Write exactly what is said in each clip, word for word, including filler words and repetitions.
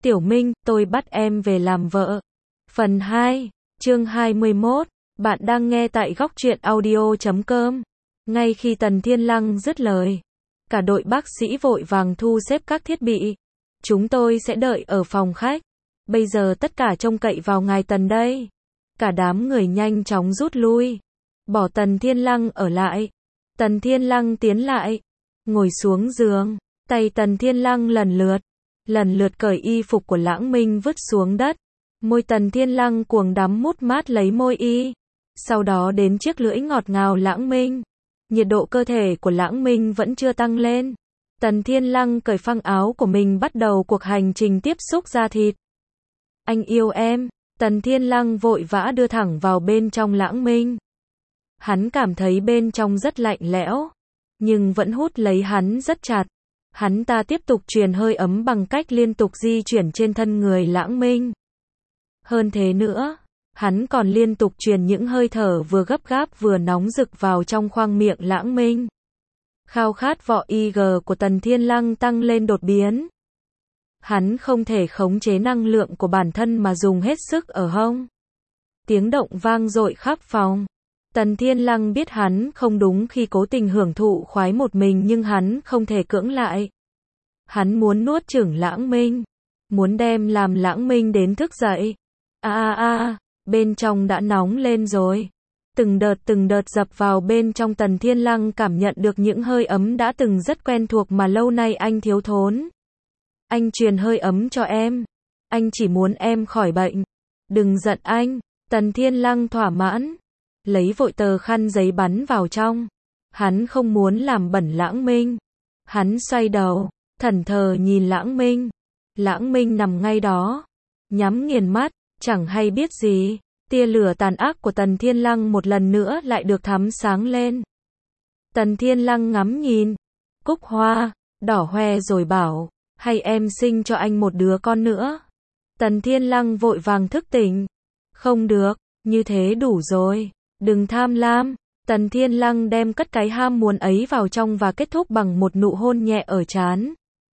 Tiểu Minh, tôi bắt em về làm vợ. Phần hai, chương hai mươi mốt. Bạn đang nghe tại góc truyện audio chấm com. Ngay khi Tần Thiên Lăng dứt lời, cả đội bác sĩ vội vàng thu xếp các thiết bị. Chúng tôi sẽ đợi ở phòng khách. Bây giờ tất cả trông cậy vào ngài Tần đây. Cả đám người nhanh chóng rút lui. Bỏ Tần Thiên Lăng ở lại. Tần Thiên Lăng tiến lại. Ngồi xuống giường. Tay Tần Thiên Lăng lần lượt. Lần lượt cởi y phục của Lãng Minh vứt xuống đất. Môi Tần Thiên Lăng cuồng đắm mút mát lấy môi y. Sau đó đến chiếc lưỡi ngọt ngào Lãng Minh. Nhiệt độ cơ thể của Lãng Minh vẫn chưa tăng lên. Tần Thiên Lăng cởi phăng áo của mình bắt đầu cuộc hành trình tiếp xúc da thịt. Anh yêu em. Tần Thiên Lăng vội vã đưa thẳng vào bên trong Lãng Minh. Hắn cảm thấy bên trong rất lạnh lẽo, nhưng vẫn hút lấy hắn rất chặt. Hắn ta tiếp tục truyền hơi ấm bằng cách liên tục di chuyển trên thân người Lãng Minh. Hơn thế nữa, hắn còn liên tục truyền những hơi thở vừa gấp gáp vừa nóng rực vào trong khoang miệng Lãng Minh. Khao khát vọ i giê của Tần Thiên Lăng tăng lên đột biến. Hắn không thể khống chế năng lượng của bản thân mà dùng hết sức ở hông. Tiếng động vang dội khắp phòng. Tần Thiên Lăng biết hắn không đúng khi cố tình hưởng thụ khoái một mình, nhưng hắn không thể cưỡng lại. Hắn muốn nuốt chửng Lãng Minh. Muốn đem làm Lãng Minh đến thức dậy. A a a, bên trong đã nóng lên rồi. Từng đợt từng đợt dập vào bên trong. Tần Thiên Lăng cảm nhận được những hơi ấm đã từng rất quen thuộc mà lâu nay anh thiếu thốn. Anh truyền hơi ấm cho em. Anh chỉ muốn em khỏi bệnh. Đừng giận anh. Tần Thiên Lăng thỏa mãn. Lấy vội tờ khăn giấy bắn vào trong. Hắn không muốn làm bẩn Lãng Minh. Hắn xoay đầu, thẫn thờ nhìn Lãng Minh. Lãng Minh nằm ngay đó, nhắm nghiền mắt, chẳng hay biết gì. Tia lửa tàn ác của Tần Thiên Lăng một lần nữa lại được thắm sáng lên. Tần Thiên Lăng ngắm nhìn. Cúc hoa, đỏ hoe rồi bảo, hay em sinh cho anh một đứa con nữa. Tần Thiên Lăng vội vàng thức tỉnh. Không được, như thế đủ rồi. Đừng tham lam. Tần Thiên Lăng đem cất cái ham muốn ấy vào trong và kết thúc bằng một nụ hôn nhẹ ở trán.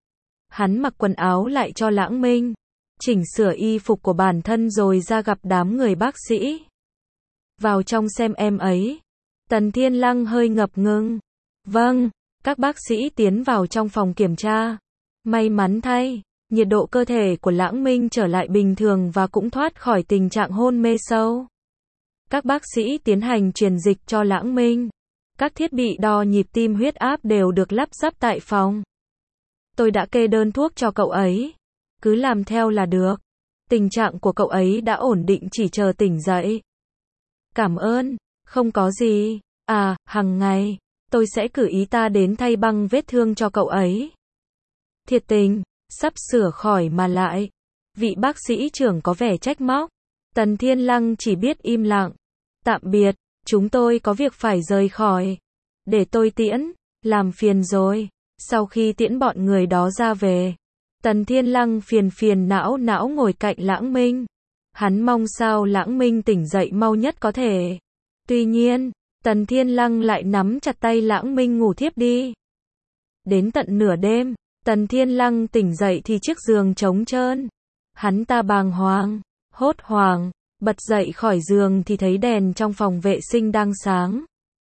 Hắn mặc quần áo lại cho Lãng Minh, chỉnh sửa y phục của bản thân rồi ra gặp đám người bác sĩ. Vào trong xem em ấy. Tần Thiên Lăng hơi ngập ngừng. Vâng. Các bác sĩ tiến vào trong phòng kiểm tra. May mắn thay, nhiệt độ cơ thể của Lãng Minh trở lại bình thường và cũng thoát khỏi tình trạng hôn mê sâu. Các bác sĩ tiến hành truyền dịch cho Lãng Minh. Các thiết bị đo nhịp tim huyết áp đều được lắp ráp tại phòng. Tôi đã kê đơn thuốc cho cậu ấy. Cứ làm theo là được. Tình trạng của cậu ấy đã ổn định, chỉ chờ tỉnh dậy. Cảm ơn. Không có gì. À, hằng ngày, tôi sẽ cử y tá đến thay băng vết thương cho cậu ấy. Thiệt tình, sắp sửa khỏi mà lại. Vị bác sĩ trưởng có vẻ trách móc. Tần Thiên Lăng chỉ biết im lặng. Tạm biệt, chúng tôi có việc phải rời khỏi. Để tôi tiễn, làm phiền rồi. Sau khi tiễn bọn người đó ra về, Tần Thiên Lăng phiền phiền não não ngồi cạnh Lãng Minh. Hắn mong sao Lãng Minh tỉnh dậy mau nhất có thể. Tuy nhiên, Tần Thiên Lăng lại nắm chặt tay Lãng Minh ngủ thiếp đi. Đến tận nửa đêm, Tần Thiên Lăng tỉnh dậy thì chiếc giường trống trơn. Hắn ta bàng hoàng, hốt hoảng, bật dậy khỏi giường thì thấy đèn trong phòng vệ sinh đang sáng.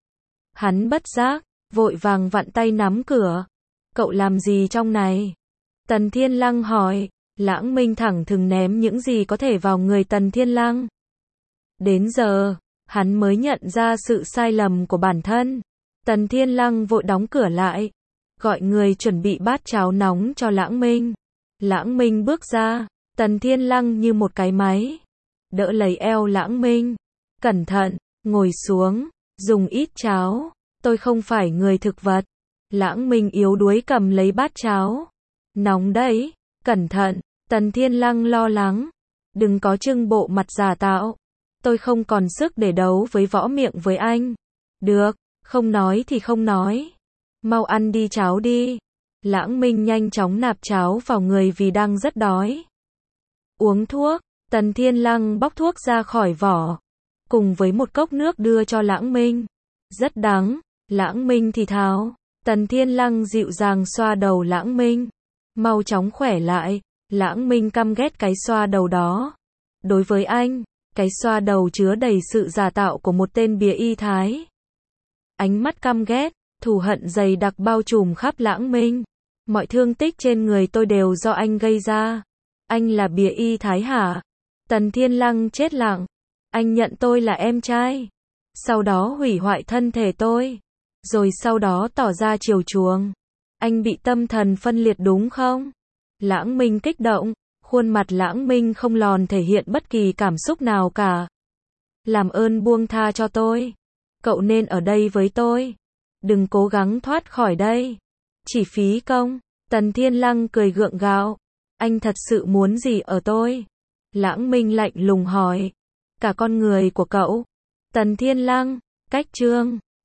Hắn bất giác, vội vàng vặn tay nắm cửa. Cậu làm gì trong này? Tần Thiên Lăng hỏi. Lãng Minh thẳng thừng ném những gì có thể vào người Tần Thiên Lăng. Đến giờ, hắn mới nhận ra sự sai lầm của bản thân. Tần Thiên Lăng vội đóng cửa lại, gọi người chuẩn bị bát cháo nóng cho Lãng Minh. Lãng Minh bước ra. Tần Thiên Lăng như một cái máy, đỡ lấy eo Lãng Minh. Cẩn thận, ngồi xuống, dùng ít cháo. Tôi không phải người thực vật. Lãng Minh yếu đuối cầm lấy bát cháo. Nóng đấy, cẩn thận. Tần Thiên Lăng lo lắng. Đừng có trưng bộ mặt giả tạo. Tôi không còn sức để đấu với võ miệng với anh. Được, không nói thì không nói. Mau ăn đi cháo đi. Lãng Minh nhanh chóng nạp cháo vào người vì đang rất đói. Uống thuốc. Tần Thiên Lăng bóc thuốc ra khỏi vỏ, cùng với một cốc nước đưa cho Lãng Minh. Rất đắng. Lãng Minh thì thào. Tần Thiên Lăng dịu dàng xoa đầu Lãng Minh. Mau chóng khỏe lại. Lãng Minh căm ghét cái xoa đầu đó. Đối với anh, cái xoa đầu chứa đầy sự giả tạo của một tên bìa y thái. Ánh mắt căm ghét, thù hận dày đặc bao trùm khắp Lãng Minh. Mọi thương tích trên người tôi đều do anh gây ra. Anh là bìa y thái hả? Tần Thiên Lăng chết lặng. Anh nhận tôi là em trai. Sau đó hủy hoại thân thể tôi. Rồi sau đó tỏ ra chiều chuộng. Anh bị tâm thần phân liệt đúng không? Lãng Minh kích động. Khuôn mặt Lãng Minh không lòn thể hiện bất kỳ cảm xúc nào cả. Làm ơn buông tha cho tôi. Cậu nên ở đây với tôi. Đừng cố gắng thoát khỏi đây. Chỉ phí công. Tần Thiên Lăng cười gượng gạo. Anh thật sự muốn gì ở tôi? Lãng Minh lạnh lùng hỏi. Cả con người của cậu. Tần Thiên Lăng, cách chương.